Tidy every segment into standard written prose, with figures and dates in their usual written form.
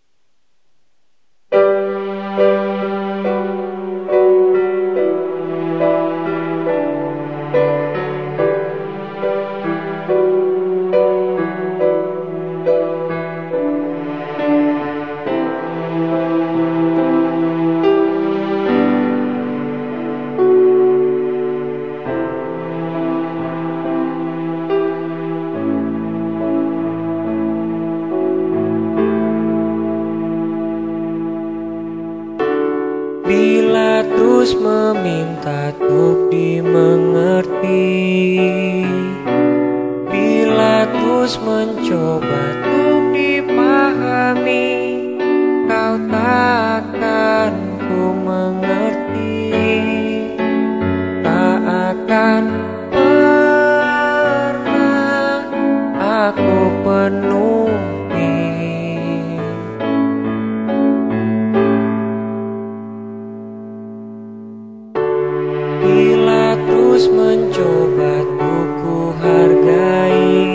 Bila terus meminta untuk dimengerti, bila terus mencoba untuk dipahami, kau takkan ku mengerti, tak akan pernah aku penuhi. Bila terus mencoba untuk ku hargai,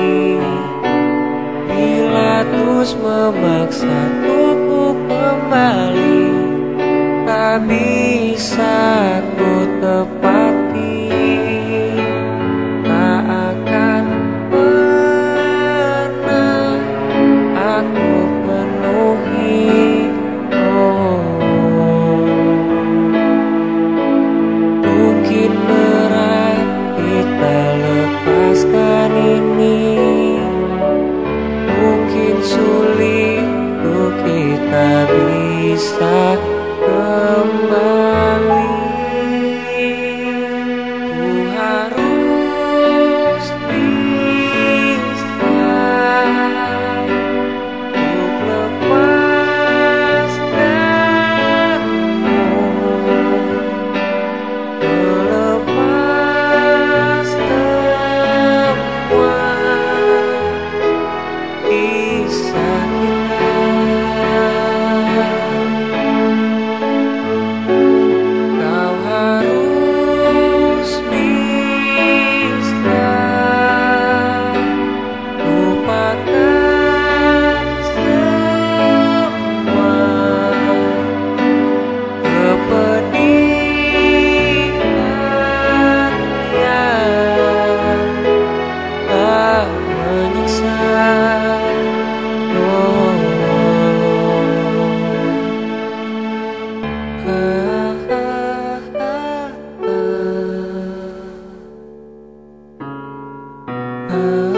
bila terus memaksa untuk ku kembali, tak bisa ku tepati, tak akan pernah aku penuhi. Mungkin berat kita lepaskan ini, mungkin sulit untuk kita bisa kembali. Ku harus bisa untuk lepaskanmu, melepas semua kisah kita. Kau harus bisa lupakan semua kepedihan yang tak menyiksa. Oh.